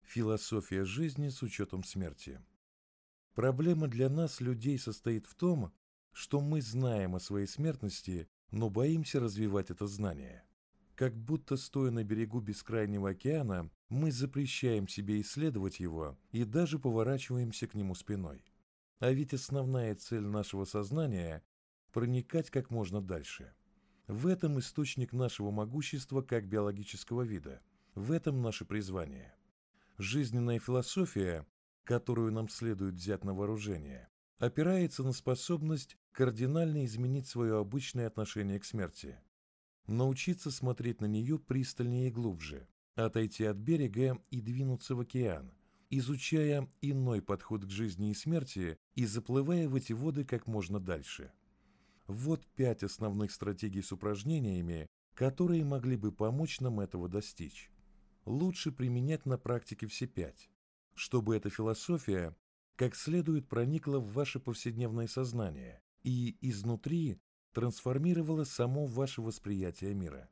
Философия жизни с учетом смерти. Проблема для нас, людей, состоит в том, что мы знаем о своей смертности, но боимся развивать это знание. Как будто, стоя на берегу бескрайнего океана, мы запрещаем себе исследовать его и даже поворачиваемся к нему спиной. А ведь основная цель нашего сознания – проникать как можно дальше. В этом источник нашего могущества как биологического вида. В этом наше призвание. Жизненная философия, которую нам следует взять на вооружение, опирается на способность кардинально изменить свое обычное отношение к смерти, научиться смотреть на нее пристальнее и глубже, отойти от берега и двинуться в океан, изучая иной подход к жизни и смерти и заплывая в эти воды как можно дальше. Вот 5 основных стратегий с упражнениями, которые могли бы помочь нам этого достичь. Лучше применять на практике все 5, чтобы эта философия как следует проникла в ваше повседневное сознание и изнутри трансформировала само ваше восприятие мира.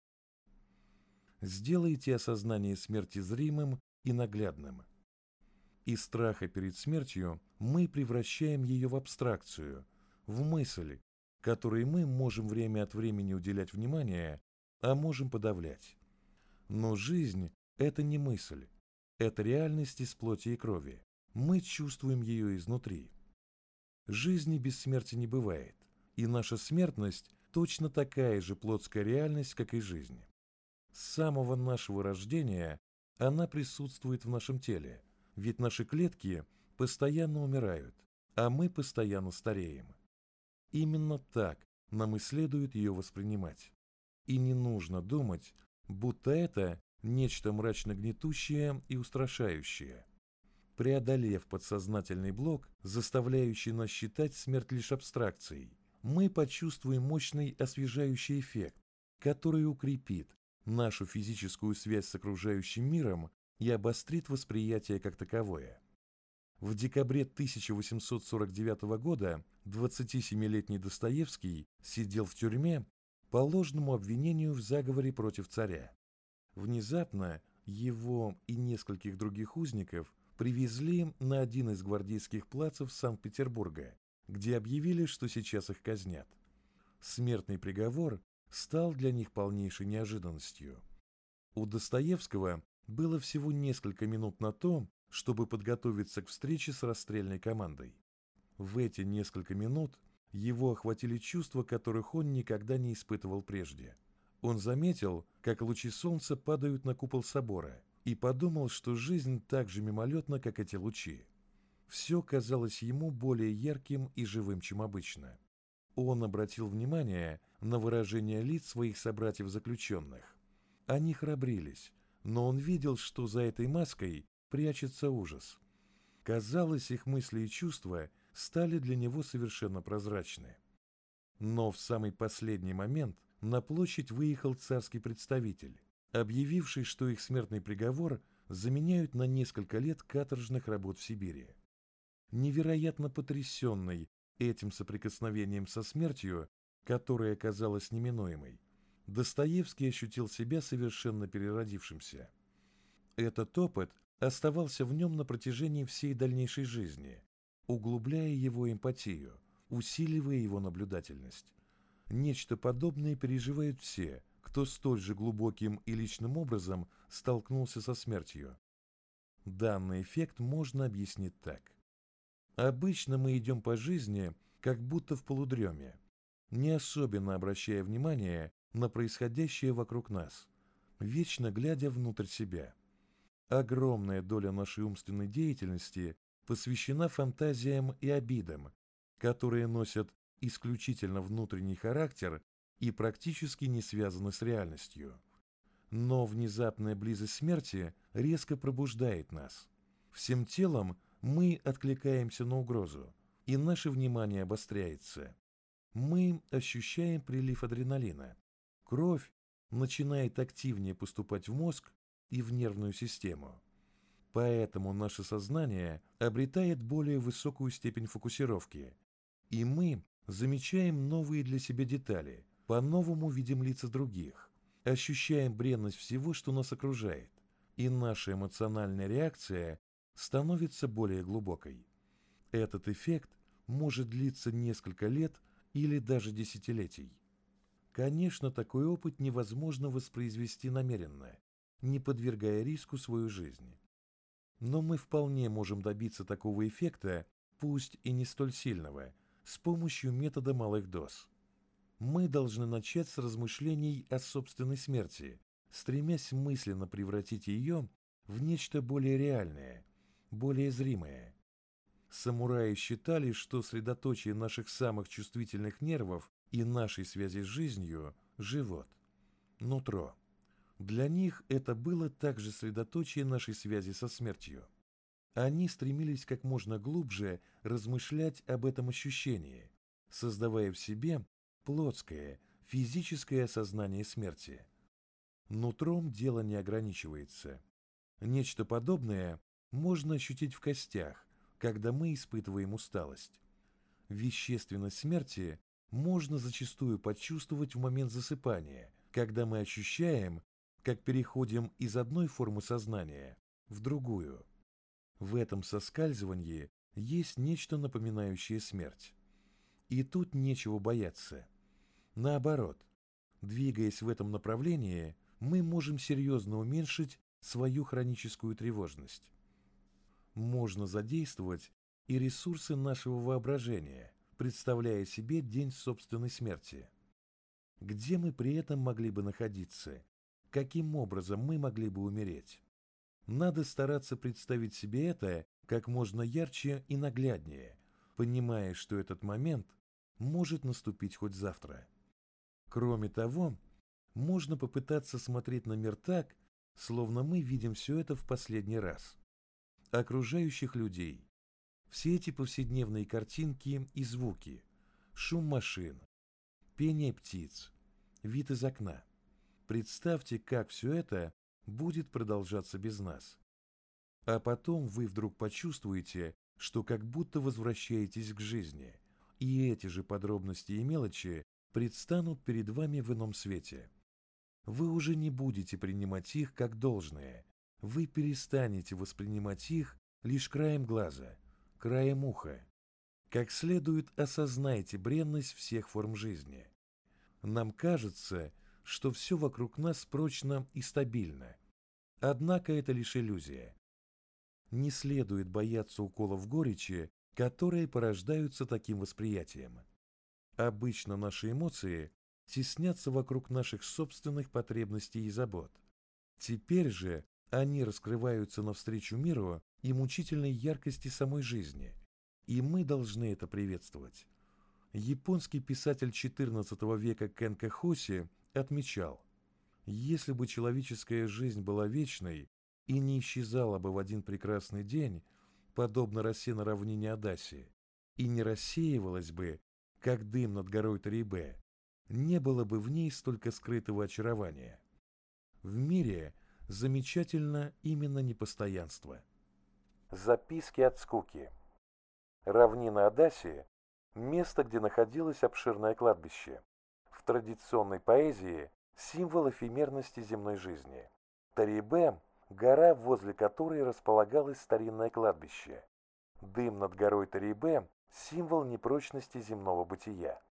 Сделайте осознание смерти зримым и наглядным. Из страха перед смертью мы превращаем ее в абстракцию, в мысль, которой мы можем время от времени уделять внимание, а можем подавлять. Но жизнь – это не мысль, это реальность из плоти и крови. Мы чувствуем ее изнутри. Жизни без смерти не бывает, и наша смертность точно такая же плотская реальность, как и жизнь. С самого нашего рождения она присутствует в нашем теле, ведь наши клетки постоянно умирают, а мы постоянно стареем. Именно так нам и следует ее воспринимать. И не нужно думать, будто это нечто мрачно гнетущее и устрашающее. Преодолев подсознательный блок, заставляющий нас считать смерть лишь абстракцией, мы почувствуем мощный освежающий эффект, который укрепит нашу физическую связь с окружающим миром и обострит восприятие как таковое. В декабре 1849 года 27-летний Достоевский сидел в тюрьме по ложному обвинению в заговоре против царя. Внезапно его и нескольких других узников привезли на один из гвардейских плацев Санкт-Петербурга, где объявили, что сейчас их казнят. Смертный приговор стал для них полнейшей неожиданностью. У Достоевского было всего несколько минут на то, чтобы подготовиться к встрече с расстрельной командой. В эти несколько минут его охватили чувства, которых он никогда не испытывал прежде. Он заметил, как лучи солнца падают на купол собора, и подумал, что жизнь так же мимолетна, как эти лучи. Все казалось ему более ярким и живым, чем обычно. Он обратил внимание на выражение лиц своих собратьев-заключенных. Они храбрились, но он видел, что за этой маской прячется ужас. Казалось, их мысли и чувства стали для него совершенно прозрачны. Но в самый последний момент на площадь выехал царский представитель, объявивший, что их смертный приговор заменяют на несколько лет каторжных работ в Сибири. Невероятно потрясенный этим соприкосновением со смертью, которая казалась неминуемой, Достоевский ощутил себя совершенно переродившимся. Этот опыт оставался в нем на протяжении всей дальнейшей жизни, углубляя его эмпатию, усиливая его наблюдательность. Нечто подобное переживают все, кто столь же глубоким и личным образом столкнулся со смертью. Данный эффект можно объяснить так. Обычно мы идем по жизни, как будто в полудреме, не особенно обращая внимание на происходящее вокруг нас, вечно глядя внутрь себя. Огромная доля нашей умственной деятельности посвящена фантазиям и обидам, которые носят исключительно внутренний характер и практически не связаны с реальностью. Но внезапная близость смерти резко пробуждает нас. Всем телом мы откликаемся на угрозу, и наше внимание обостряется. Мы ощущаем прилив адреналина. Кровь начинает активнее поступать в мозг и в нервную систему. Поэтому наше сознание обретает более высокую степень фокусировки, и мы замечаем новые для себя детали, по-новому видим лица других, ощущаем бренность всего, что нас окружает, и наша эмоциональная реакция становится более глубокой. Этот эффект может длиться несколько лет или даже десятилетий. Конечно, такой опыт невозможно воспроизвести намеренно, не подвергая риску свою жизнь. Но мы вполне можем добиться такого эффекта, пусть и не столь сильного, с помощью метода малых доз. Мы должны начать с размышлений о собственной смерти, стремясь мысленно превратить ее в нечто более реальное, более зримое. Самураи считали, что средоточие наших самых чувствительных нервов и нашей связи с жизнью – живот, нутро. Для них это было также средоточие нашей связи со смертью. Они стремились как можно глубже размышлять об этом ощущении, создавая в себе плотское, физическое осознание смерти. Нутром дело не ограничивается. Нечто подобное можно ощутить в костях, когда мы испытываем усталость. Вещественность смерти можно зачастую почувствовать в момент засыпания, когда мы ощущаем, как переходим из одной формы сознания в другую. В этом соскальзывании есть нечто напоминающее смерть. И тут нечего бояться. Наоборот, двигаясь в этом направлении, мы можем серьезно уменьшить свою хроническую тревожность. Можно задействовать и ресурсы нашего воображения, представляя себе день собственной смерти. Где мы при этом могли бы находиться? Каким образом мы могли бы умереть? Надо стараться представить себе это как можно ярче и нагляднее, понимая, что этот момент может наступить хоть завтра. Кроме того, можно попытаться смотреть на мир так, словно мы видим все это в последний раз. Окружающих людей, все эти повседневные картинки и звуки, шум машин, пение птиц, вид из окна. Представьте, как все это будет продолжаться без нас. А потом вы вдруг почувствуете, что как будто возвращаетесь к жизни, и эти же подробности и мелочи предстанут перед вами в ином свете. Вы уже не будете принимать их как должное, вы перестанете воспринимать их лишь краем глаза, краем уха. Как следует осознайте бренность всех форм жизни. Нам кажется, что все вокруг нас прочно и стабильно. Однако это лишь иллюзия. Не следует бояться уколов горечи, которые порождаются таким восприятием. Обычно наши эмоции теснятся вокруг наших собственных потребностей и забот. Теперь же они раскрываются навстречу миру и мучительной яркости самой жизни, и мы должны это приветствовать. Японский писатель XIV века Кенко Хоси отмечал: если бы человеческая жизнь была вечной и не исчезала бы в один прекрасный день, подобно росе на равнине Адаси, и не рассеивалась бы, как дым над горой Тарибе, не было бы в ней столько скрытого очарования. В мире замечательно именно непостоянство. Записки от скуки. Равнина Адаси – место, где находилось обширное кладбище. В традиционной поэзии символ эфемерности земной жизни. Тарибе – гора, возле которой располагалось старинное кладбище. Дым над горой Тарибе – символ непрочности земного бытия.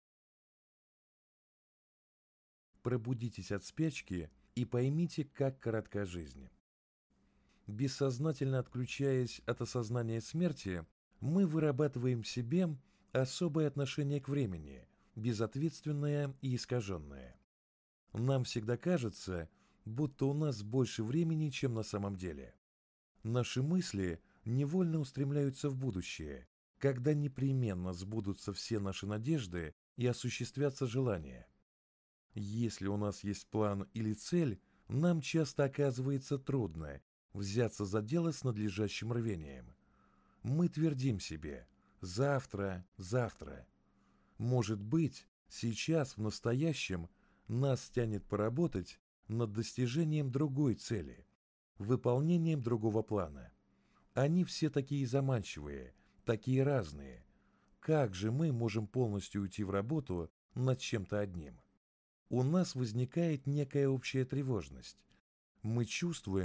Пробудитесь от спячки и поймите, как коротка жизнь. Бессознательно отключаясь от осознания смерти, мы вырабатываем в себе особое отношение к времени, безответственное и искаженное. Нам всегда кажется, будто у нас больше времени, чем на самом деле. Наши мысли невольно устремляются в будущее, когда непременно сбудутся все наши надежды и осуществятся желания. Если у нас есть план или цель, нам часто оказывается трудно взяться за дело с надлежащим рвением. Мы твердим себе «завтра, завтра». Может быть, сейчас, в настоящем, нас тянет поработать над достижением другой цели, выполнением другого плана. Они все такие заманчивые, такие разные. Как же мы можем полностью уйти в работу над чем-то одним? У нас возникает некая общая тревожность. Мы чувствуем,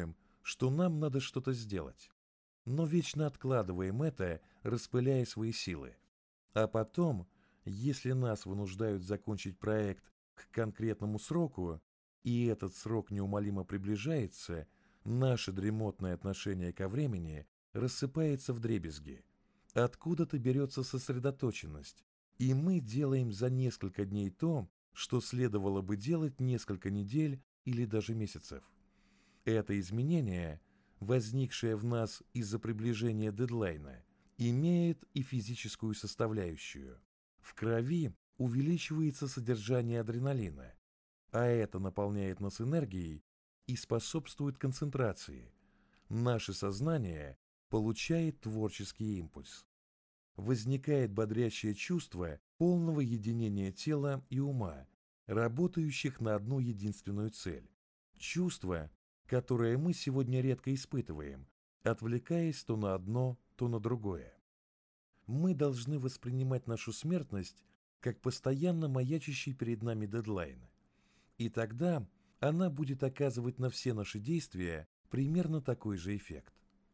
что нам надо что-то сделать, но вечно откладываем это, распыляя свои силы. А потом, если нас вынуждают закончить проект к конкретному сроку, и этот срок неумолимо приближается, наше дремотное отношение ко времени рассыпается вдребезги. Откуда-то берется сосредоточенность, и мы делаем за несколько дней то, что следовало бы делать несколько недель или даже месяцев. Это изменение, возникшее в нас из-за приближения дедлайна, имеет и физическую составляющую. В крови увеличивается содержание адреналина, а это наполняет нас энергией и способствует концентрации. Наше сознание получает творческий импульс. Возникает бодрящее чувство полного единения тела и ума, работающих на одну единственную цель. Чувство, которое мы сегодня редко испытываем, отвлекаясь то на одно, то на другое. Мы должны воспринимать нашу смертность как постоянно маячащий перед нами дедлайн. И тогда она будет оказывать на все наши действия примерно такой же эффект.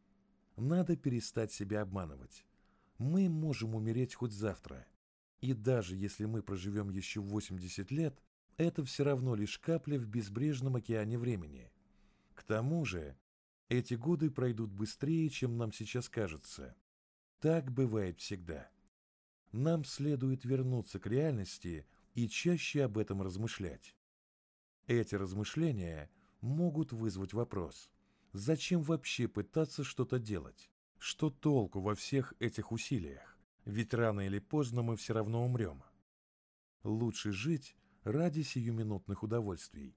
Надо перестать себя обманывать. Мы можем умереть хоть завтра. И даже если мы проживем еще 80 лет, это все равно лишь капля в безбрежном океане времени. К тому же, эти годы пройдут быстрее, чем нам сейчас кажется. Так бывает всегда. Нам следует вернуться к реальности и чаще об этом размышлять. Эти размышления могут вызвать вопрос: зачем вообще пытаться что-то делать? Что толку во всех этих усилиях? Ведь рано или поздно мы все равно умрем. Лучше жить ради сиюминутных удовольствий.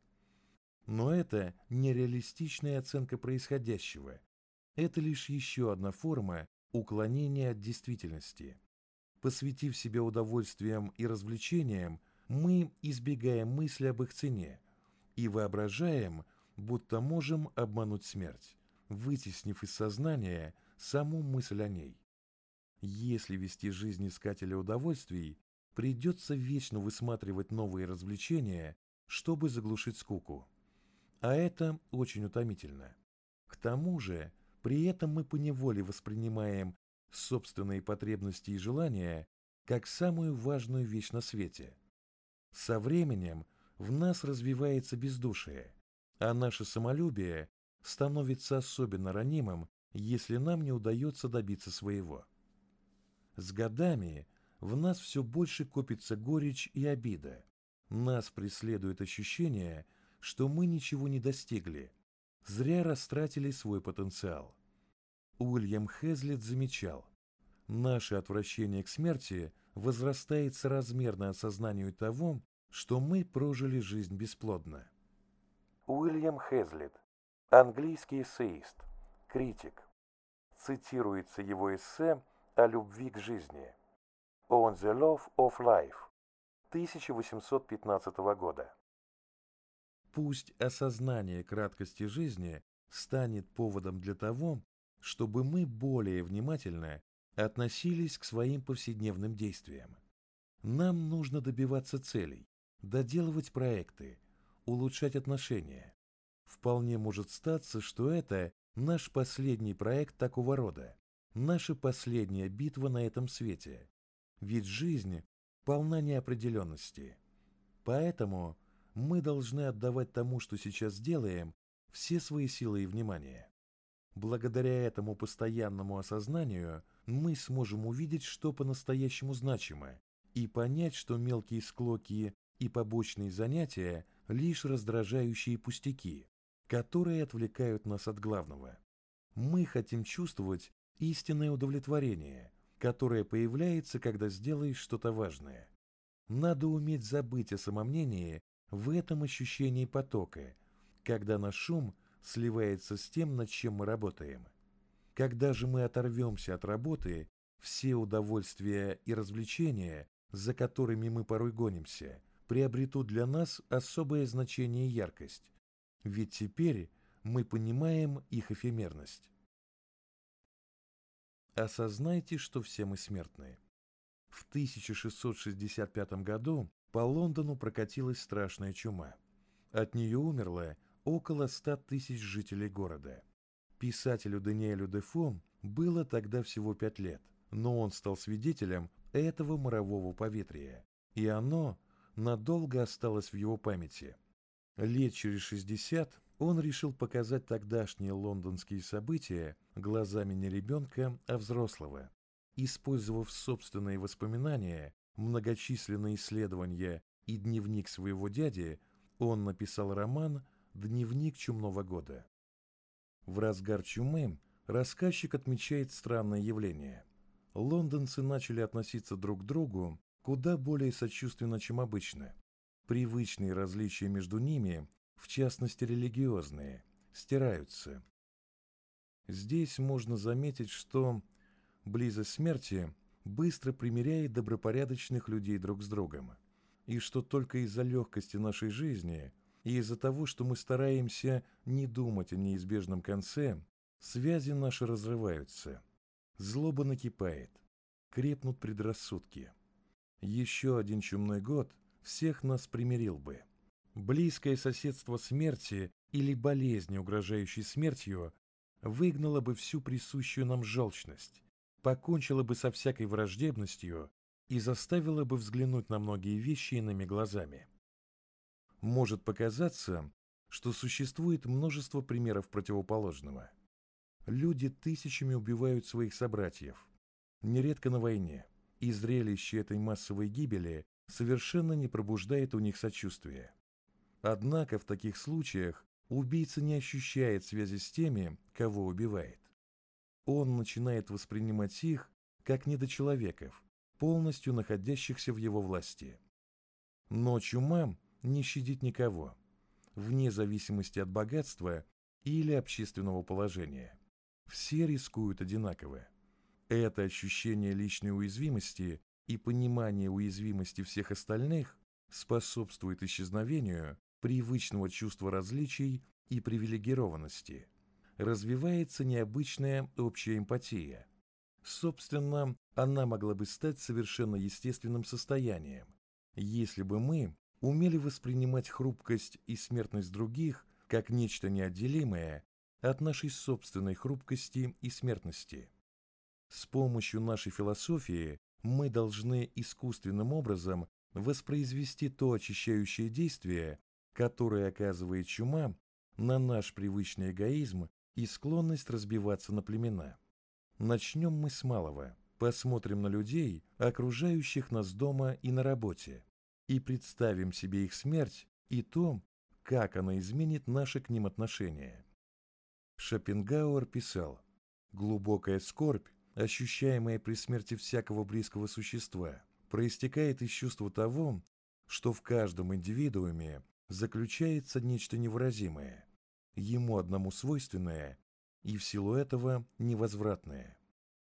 Но это нереалистичная оценка происходящего. Это лишь еще одна форма уклонения от действительности. Посвятив себя удовольствиям и развлечениям, мы избегаем мысли об их цене и воображаем, будто можем обмануть смерть, вытеснив из сознания саму мысль о ней. Если вести жизнь искателя удовольствий, придется вечно высматривать новые развлечения, чтобы заглушить скуку. А это очень утомительно. К тому же, при этом мы поневоле воспринимаем собственные потребности и желания как самую важную вещь на свете. Со временем в нас развивается бездушие, а наше самолюбие становится особенно ранимым, если нам не удается добиться своего. С годами в нас все больше копится горечь и обида. Нас преследует ощущение, что мы ничего не достигли, зря растратили свой потенциал. Уильям Хезлет замечал: наше отвращение к смерти возрастает соразмерно осознанию того, что мы прожили жизнь бесплодно. Уильям Хезлет, английский эссеист, критик. Цитируется его эссе о любви к жизни «On the Love of Life» 1815 года. Пусть осознание краткости жизни станет поводом для того, чтобы мы более внимательно относились к своим повседневным действиям. Нам нужно добиваться целей, доделывать проекты, улучшать отношения. Вполне может статься, что это наш последний проект такого рода, наша последняя битва на этом свете. Ведь жизнь полна неопределенности. Поэтому мы должны отдавать тому, что сейчас делаем, все свои силы и внимание. Благодаря этому постоянному осознанию мы сможем увидеть, что по-настоящему значимо, и понять, что мелкие склоки и побочные занятия – лишь раздражающие пустяки, которые отвлекают нас от главного. Мы хотим чувствовать истинное удовлетворение, которое появляется, когда сделаешь что-то важное. Надо уметь забыть о самомнении в этом ощущении потока, когда наш шум сливается с тем, над чем мы работаем. Когда же мы оторвемся от работы, все удовольствия и развлечения, за которыми мы порой гонимся, приобретут для нас особое значение и яркость, ведь теперь мы понимаем их эфемерность. Осознайте, что все мы смертны. В 1665 году по Лондону прокатилась страшная чума. От нее умерло около 100 тысяч жителей города. Писателю Даниэлю Дефо было тогда всего 5 лет, но он стал свидетелем этого морового поветрия, и оно надолго осталось в его памяти. Лет через 60 он решил показать тогдашние лондонские события глазами не ребенка, а взрослого. Использовав собственные воспоминания, многочисленные исследования и дневник своего дяди, он написал роман «Дневник чумного года». В разгар чумы рассказчик отмечает странное явление. Лондонцы начали относиться друг к другу куда более сочувственно, чем обычно. Привычные различия между ними, в частности религиозные, стираются. Здесь можно заметить, что близость смерти быстро примиряет добропорядочных людей друг с другом, и что только из-за легкости нашей жизни и из-за того, что мы стараемся не думать о неизбежном конце, связи наши разрываются, злоба накипает, крепнут предрассудки. Еще один чумной год всех нас примирил бы. Близкое соседство смерти или болезни, угрожающей смертью, выгнало бы всю присущую нам желчность, покончило бы со всякой враждебностью и заставило бы взглянуть на многие вещи иными глазами. Может показаться, что существует множество примеров противоположного. Люди тысячами убивают своих собратьев, нередко на войне, и зрелище этой массовой гибели совершенно не пробуждает у них сочувствия. Однако в таких случаях убийца не ощущает связи с теми, кого убивает. Он начинает воспринимать их как недочеловеков, полностью находящихся в его власти. Но чума не щадит никого, вне зависимости от богатства или общественного положения. Все рискуют одинаково. Это ощущение личной уязвимости и понимание уязвимости всех остальных способствует исчезновению привычного чувства различий и привилегированности. Развивается необычная общая эмпатия. Собственно, она могла бы стать совершенно естественным состоянием, если бы мы умели воспринимать хрупкость и смертность других как нечто неотделимое от нашей собственной хрупкости и смертности. С помощью нашей философии мы должны искусственным образом воспроизвести то очищающее действие, которое оказывает чума на наш привычный эгоизм и склонность разбиваться на племена. Начнем мы с малого, посмотрим на людей, окружающих нас дома и на работе, и представим себе их смерть и то, как она изменит наши к ним отношения. Шопенгауэр писал: «Глубокая скорбь, ощущаемая при смерти всякого близкого существа, проистекает из чувства того, что в каждом индивидууме заключается нечто невыразимое, ему одному свойственное и в силу этого невозвратное.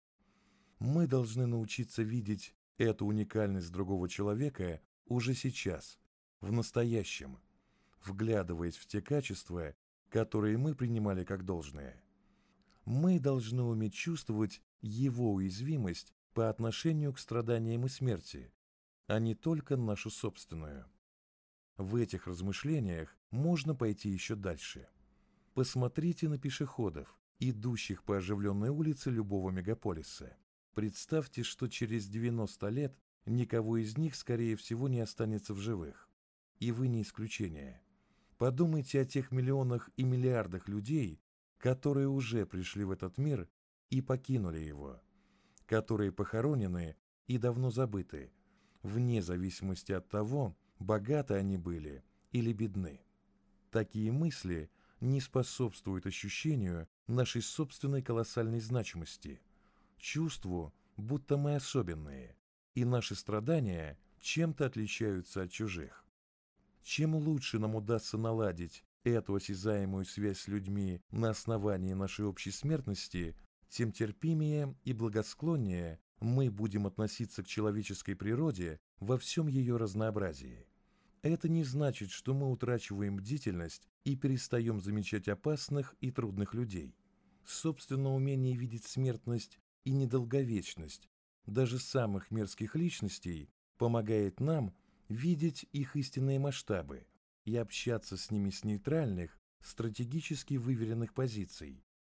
Мы должны научиться видеть эту уникальность другого человека уже сейчас, в настоящем, вглядываясь в те качества, которые мы принимали как должное. Мы должны уметь чувствовать его уязвимость по отношению к страданиям и смерти, а не только нашу собственную. В этих размышлениях можно пойти еще дальше. Посмотрите на пешеходов, идущих по оживленной улице любого мегаполиса. Представьте, что через 90 лет никого из них, скорее всего, не останется в живых. И вы не исключение. Подумайте о тех миллионах и миллиардах людей, которые уже пришли в этот мир и покинули его, которые похоронены и давно забыты, вне зависимости от того, богаты они были или бедны. Такие мысли не способствуют ощущению нашей собственной колоссальной значимости, чувству, будто мы особенные, и наши страдания чем-то отличаются от чужих. Чем лучше нам удастся наладить эту осязаемую связь с людьми на основании нашей общей смертности, тем терпимее и благосклоннее мы будем относиться к человеческой природе во всем ее разнообразии. Это не значит, что мы утрачиваем бдительность и перестаем замечать опасных и трудных людей. Собственно, умение видеть смертность и недолговечность даже самых мерзких личностей помогает нам видеть их истинные масштабы и общаться с ними с нейтральных, стратегически выверенных позиций,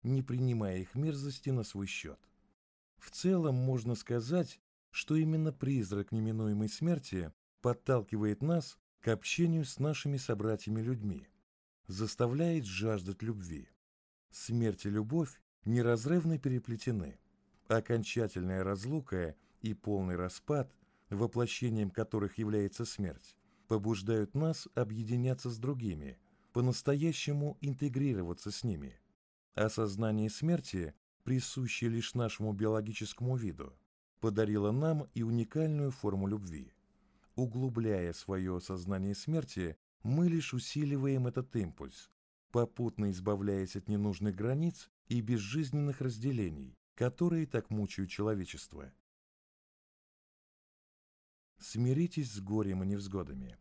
не принимая их мерзости на свой счет. В целом можно сказать, что именно призрак неминуемой смерти подталкивает нас к общению с нашими собратьями-людьми, заставляет жаждать любви. Смерть и любовь неразрывно переплетены. Окончательная разлука и полный распад, воплощением которых является смерть, побуждают нас объединяться с другими, по-настоящему интегрироваться с ними. Осознание смерти, присущее лишь нашему биологическому виду, подарило нам и уникальную форму любви. Углубляя свое осознание смерти, мы лишь усиливаем этот импульс, попутно избавляясь от ненужных границ и безжизненных разделений, которые так мучают человечество. Смиритесь с горем и невзгодами.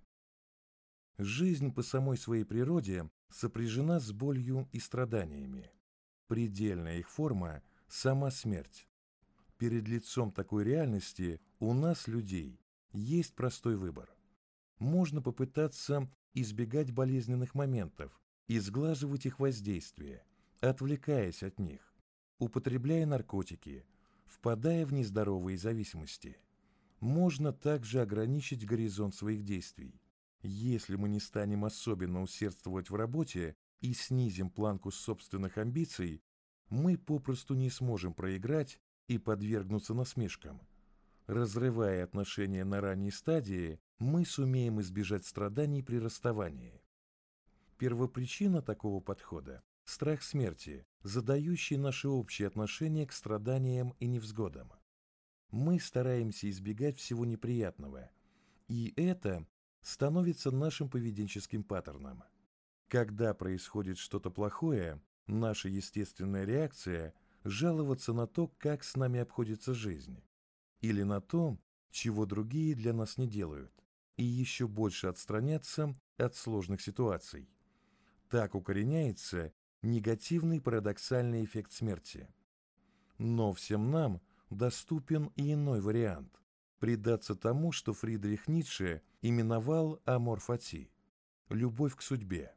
Жизнь по самой своей природе сопряжена с болью и страданиями. Предельная их форма – сама смерть. Перед лицом такой реальности у нас, людей, есть простой выбор. Можно попытаться избегать болезненных моментов и сглаживать их воздействие, отвлекаясь от них, употребляя наркотики, впадая в нездоровые зависимости. Можно также ограничить горизонт своих действий. Если мы не станем особенно усердствовать в работе и снизим планку собственных амбиций, мы попросту не сможем проиграть и подвергнуться насмешкам. Разрывая отношения на ранней стадии, мы сумеем избежать страданий при расставании. Первопричина такого подхода – страх смерти, задающий наши общие отношения к страданиям и невзгодам. Мы стараемся избегать всего неприятного, и это становится нашим поведенческим паттерном. Когда происходит что-то плохое, наша естественная реакция – жаловаться на то, как с нами обходится жизнь, или на то, чего другие для нас не делают, и еще больше отстраняться от сложных ситуаций. Так укореняется негативный парадоксальный эффект смерти. Но всем нам доступен и иной вариант – предаться тому, что Фридрих Ницше именовал амор фати – любовь к судьбе.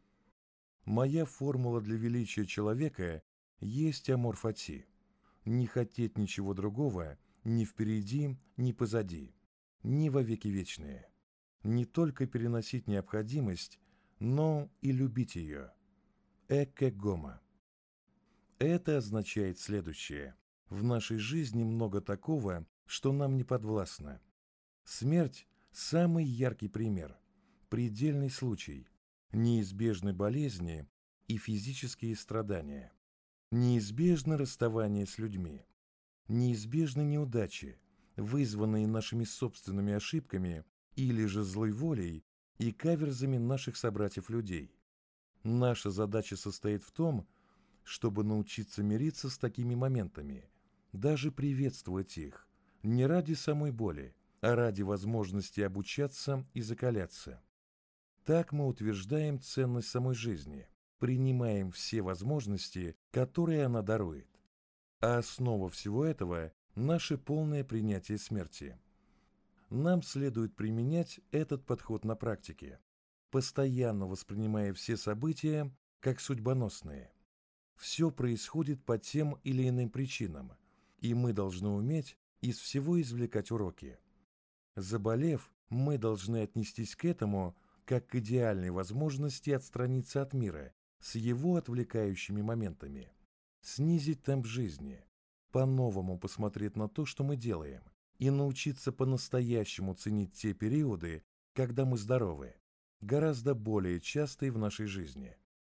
Моя формула для величия человека есть амор фати – не хотеть ничего другого ни впереди, ни позади, ни во веки вечные. Не только переносить необходимость, но и любить ее. Экке гомо. Это означает следующее. В нашей жизни много такого, что нам не подвластно. Смерть – самый яркий пример, предельный случай, неизбежны болезни и физические страдания, неизбежно расставание с людьми, неизбежны неудачи, вызванные нашими собственными ошибками или же злой волей и каверзами наших собратьев-людей. Наша задача состоит в том, чтобы научиться мириться с такими моментами, даже приветствовать их, не ради самой боли, а ради возможности обучаться и закаляться. Так мы утверждаем ценность самой жизни, принимаем все возможности, которые она дарует. А основа всего этого – наше полное принятие смерти. Нам следует применять этот подход на практике, постоянно воспринимая все события как судьбоносные. Все происходит по тем или иным причинам, и мы должны уметь из всего извлекать уроки. Заболев, мы должны отнестись к этому как к идеальной возможности отстраниться от мира с его отвлекающими моментами, снизить темп жизни, по-новому посмотреть на то, что мы делаем, и научиться по-настоящему ценить те периоды, когда мы здоровы, гораздо более частые в нашей жизни.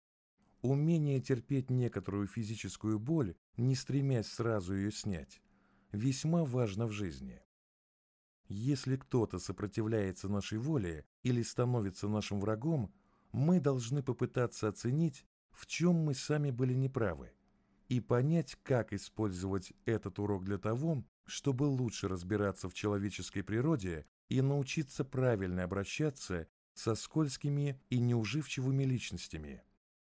Умение терпеть некоторую физическую боль, не стремясь сразу ее снять, весьма важно в жизни. Если кто-то сопротивляется нашей воле или становится нашим врагом, мы должны попытаться оценить, в чем мы сами были неправы, и понять, как использовать этот урок для того, чтобы лучше разбираться в человеческой природе и научиться правильно обращаться со скользкими и неуживчивыми личностями.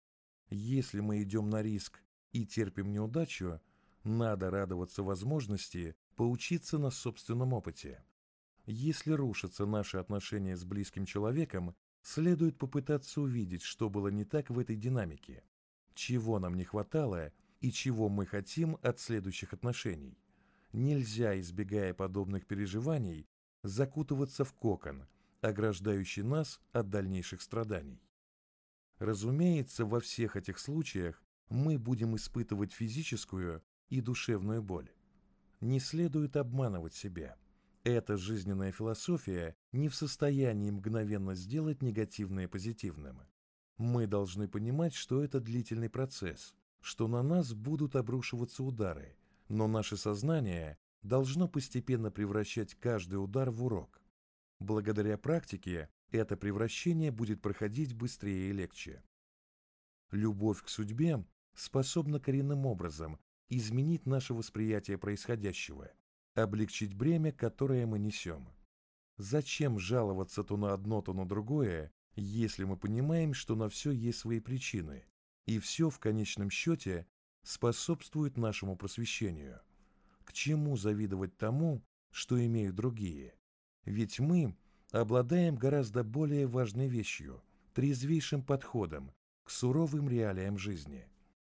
Если мы идем на риск и терпим неудачу, надо радоваться возможности поучиться на собственном опыте. Если рушатся наши отношения с близким человеком, следует попытаться увидеть, что было не так в этой динамике, чего нам не хватало и чего мы хотим от следующих отношений. Нельзя, избегая подобных переживаний, закутываться в кокон, ограждающий нас от дальнейших страданий. Разумеется, во всех этих случаях мы будем испытывать физическую и душевную боль. Не следует обманывать себя. Эта жизненная философия не в состоянии мгновенно сделать негативное позитивным. Мы должны понимать, что это длительный процесс, что на нас будут обрушиваться удары, но наше сознание должно постепенно превращать каждый удар в урок. Благодаря практике это превращение будет проходить быстрее и легче. Любовь к судьбе способна коренным образом изменить наше восприятие происходящего, облегчить бремя, которое мы несем. Зачем жаловаться то на одно, то на другое, если мы понимаем, что на все есть свои причины, и все в конечном счете способствует нашему просвещению? К чему завидовать тому, что имеют другие? Ведь мы обладаем гораздо более важной вещью, трезвейшим подходом к суровым реалиям жизни.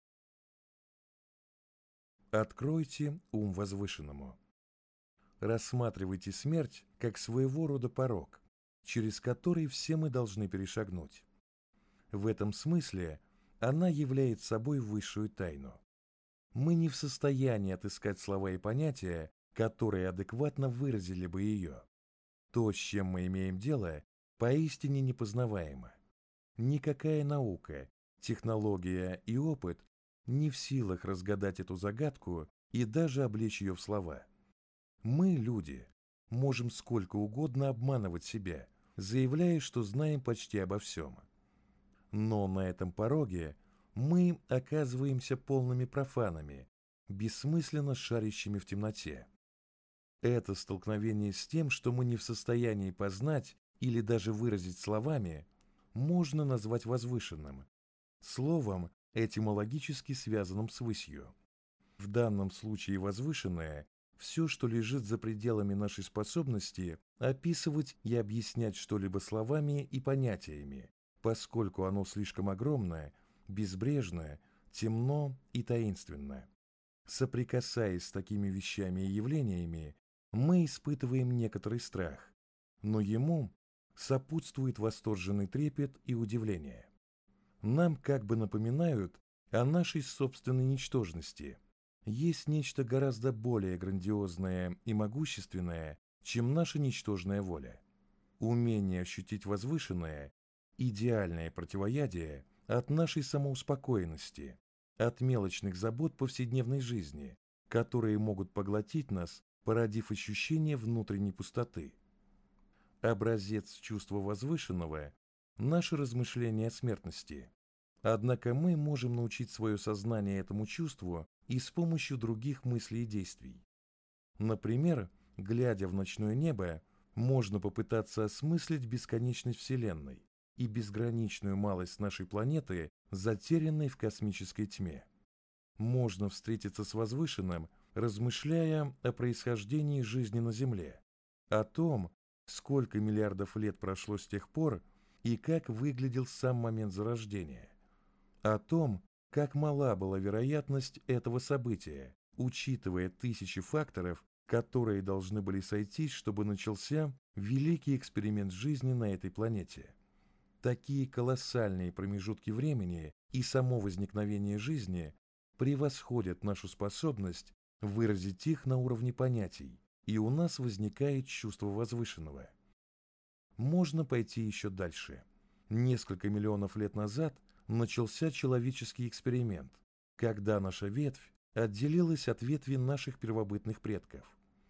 Откройте ум возвышенному. Рассматривайте смерть как своего рода порог, через который все мы должны перешагнуть. В этом смысле она является собой высшую тайну. Мы не в состоянии отыскать слова и понятия, которые адекватно выразили бы ее. То, с чем мы имеем дело, поистине непознаваемо. Никакая наука, технология и опыт не в силах разгадать эту загадку и даже облечь ее в слова. Мы, люди, можем сколько угодно обманывать себя, заявляя, что знаем почти обо всем. Но на этом пороге мы оказываемся полными профанами, бессмысленно шарящими в темноте. Это столкновение с тем, что мы не в состоянии познать или даже выразить словами, можно назвать возвышенным, словом, этимологически связанным с высью. В данном случае возвышенное – все, что лежит за пределами нашей способности описывать и объяснять что-либо словами и понятиями, поскольку оно слишком огромное, безбрежное, темно и таинственно. Соприкасаясь с такими вещами и явлениями, мы испытываем некоторый страх, но ему сопутствует восторженный трепет и удивление. Нам как бы напоминают о нашей собственной ничтожности. Есть нечто гораздо более грандиозное и могущественное, чем наша ничтожная воля. Умение ощутить возвышенное – идеальное противоядие от нашей самоуспокоенности, от мелочных забот повседневной жизни, которые могут поглотить нас, породив ощущение внутренней пустоты. Образец чувства возвышенного – наше размышление о смертности. Однако мы можем научить свое сознание этому чувству и с помощью других мыслей и действий. Например, глядя в ночное небо, можно попытаться осмыслить бесконечность Вселенной и безграничную малость нашей планеты, затерянной в космической тьме. Можно встретиться с возвышенным, размышляя о происхождении жизни на Земле, о том, сколько миллиардов лет прошло с тех пор и как выглядел сам момент зарождения, о том, как мала была вероятность этого события, учитывая тысячи факторов, которые должны были сойтись, чтобы начался великий эксперимент жизни на этой планете. Такие колоссальные промежутки времени и само возникновение жизни превосходят нашу способность выразить их на уровне понятий, и у нас возникает чувство возвышенного. Можно пойти еще дальше. Несколько миллионов лет назад начался человеческий эксперимент, когда наша ветвь отделилась от ветви наших первобытных предков.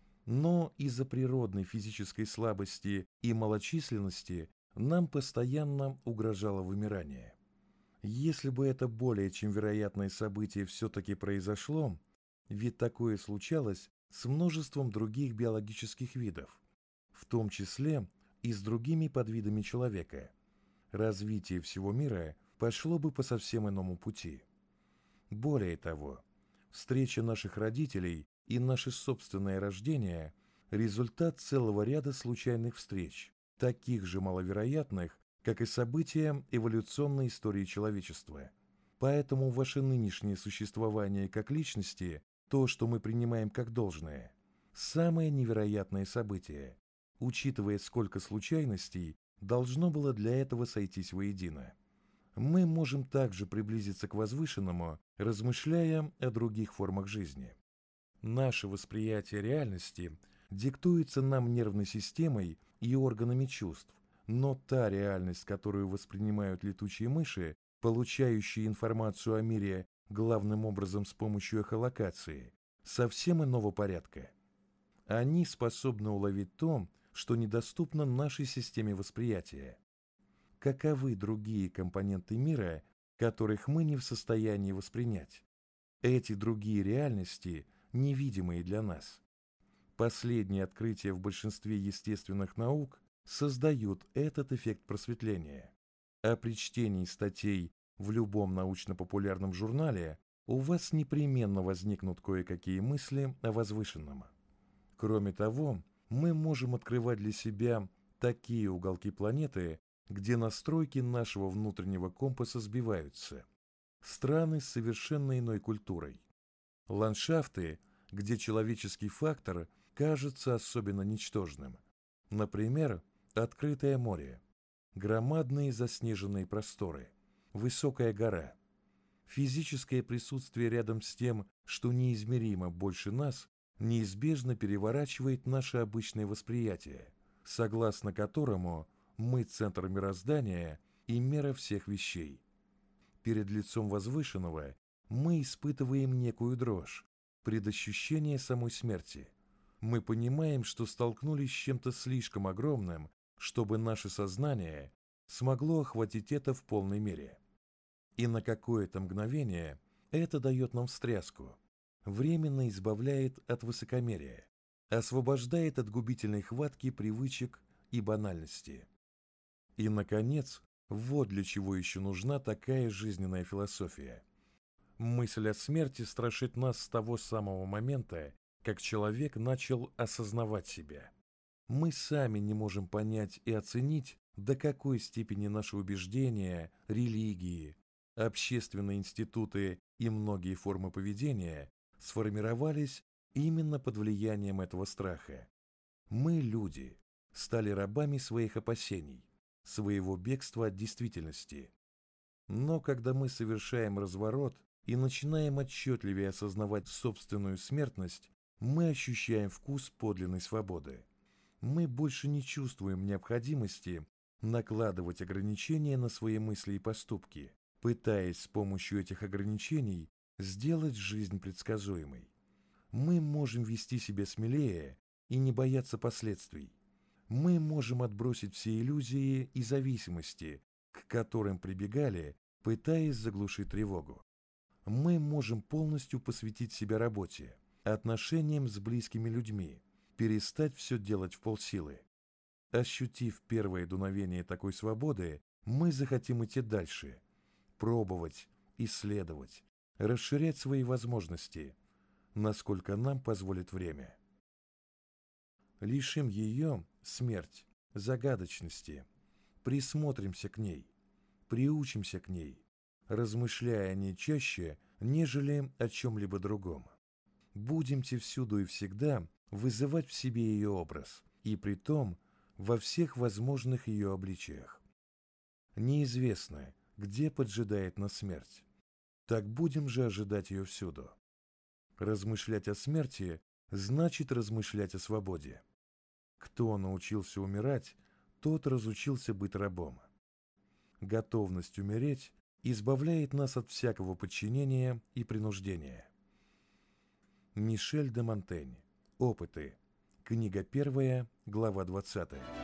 Но из-за природной физической слабости и малочисленности нам постоянно угрожало вымирание. Если бы это более чем вероятное событие все-таки произошло, ведь такое случалось с множеством других биологических видов, в том числе и с другими подвидами человека, развитие всего мира пошло бы по совсем иному пути. Более того, встреча наших родителей и наше собственное рождение – результат целого ряда случайных встреч, таких же маловероятных, как и события эволюционной истории человечества. Поэтому ваше нынешнее существование как личности, то, что мы принимаем как должное, самое невероятное событие, учитывая, сколько случайностей должно было для этого сойтись воедино. Мы можем также приблизиться к возвышенному, размышляя о других формах жизни. Наше восприятие реальности диктуется нам нервной системой и органами чувств, но та реальность, которую воспринимают летучие мыши, получающие информацию о мире главным образом с помощью эхолокации, совсем иного порядка. Они способны уловить то, что недоступно нашей системе восприятия. Каковы другие компоненты мира, которых мы не в состоянии воспринять? Эти другие реальности, невидимые для нас. Последние открытия в большинстве естественных наук создают этот эффект просветления. А при чтении статей в любом научно-популярном журнале у вас непременно возникнут кое-какие мысли о возвышенном. Кроме того, мы можем открывать для себя такие уголки планеты, где настройки нашего внутреннего компаса сбиваются. Страны с совершенно иной культурой. Ландшафты, где человеческий фактор кажется особенно ничтожным. Например, открытое море, громадные заснеженные просторы, высокая гора. Физическое присутствие рядом с тем, что неизмеримо больше нас, неизбежно переворачивает наше обычное восприятие, согласно которому мы центр мироздания и мера всех вещей. Перед лицом возвышенного мы испытываем некую дрожь, предощущение самой смерти. Мы понимаем, что столкнулись с чем-то слишком огромным, чтобы наше сознание смогло охватить это в полной мере. И на какое-то мгновение это дает нам встряску, временно избавляет от высокомерия, освобождает от губительной хватки привычек и банальности. И, наконец, вот для чего еще нужна такая жизненная философия. Мысль о смерти страшит нас с того самого момента, как человек начал осознавать себя. Мы сами не можем понять и оценить, до какой степени наши убеждения, религии, общественные институты и многие формы поведения сформировались именно под влиянием этого страха. Мы, люди, стали рабами своих опасений, своего бегства от действительности. Но когда мы совершаем разворот и начинаем отчетливее осознавать собственную смертность, мы ощущаем вкус подлинной свободы. Мы больше не чувствуем необходимости накладывать ограничения на свои мысли и поступки, пытаясь с помощью этих ограничений сделать жизнь предсказуемой. Мы можем вести себя смелее и не бояться последствий. Мы можем отбросить все иллюзии и зависимости, к которым прибегали, пытаясь заглушить тревогу. Мы можем полностью посвятить себя работе, отношениям с близкими людьми, перестать все делать вполсилы. Ощутив первое дуновение такой свободы, мы захотим идти дальше, пробовать, исследовать, расширять свои возможности, насколько нам позволит время. Лишим ее, смерть, загадочности, присмотримся к ней, приучимся к ней, размышляя о ней чаще, нежели о чем-либо другом. Будемте всюду и всегда вызывать в себе ее образ, и притом во всех возможных ее обличиях. Неизвестно, где поджидает нас смерть, так будем же ожидать ее всюду. Размышлять о смерти значит размышлять о свободе. Кто научился умирать, тот разучился быть рабом. Готовность умереть избавляет нас от всякого подчинения и принуждения. Мишель де Монтень. Опыты. Книга 1, глава 20.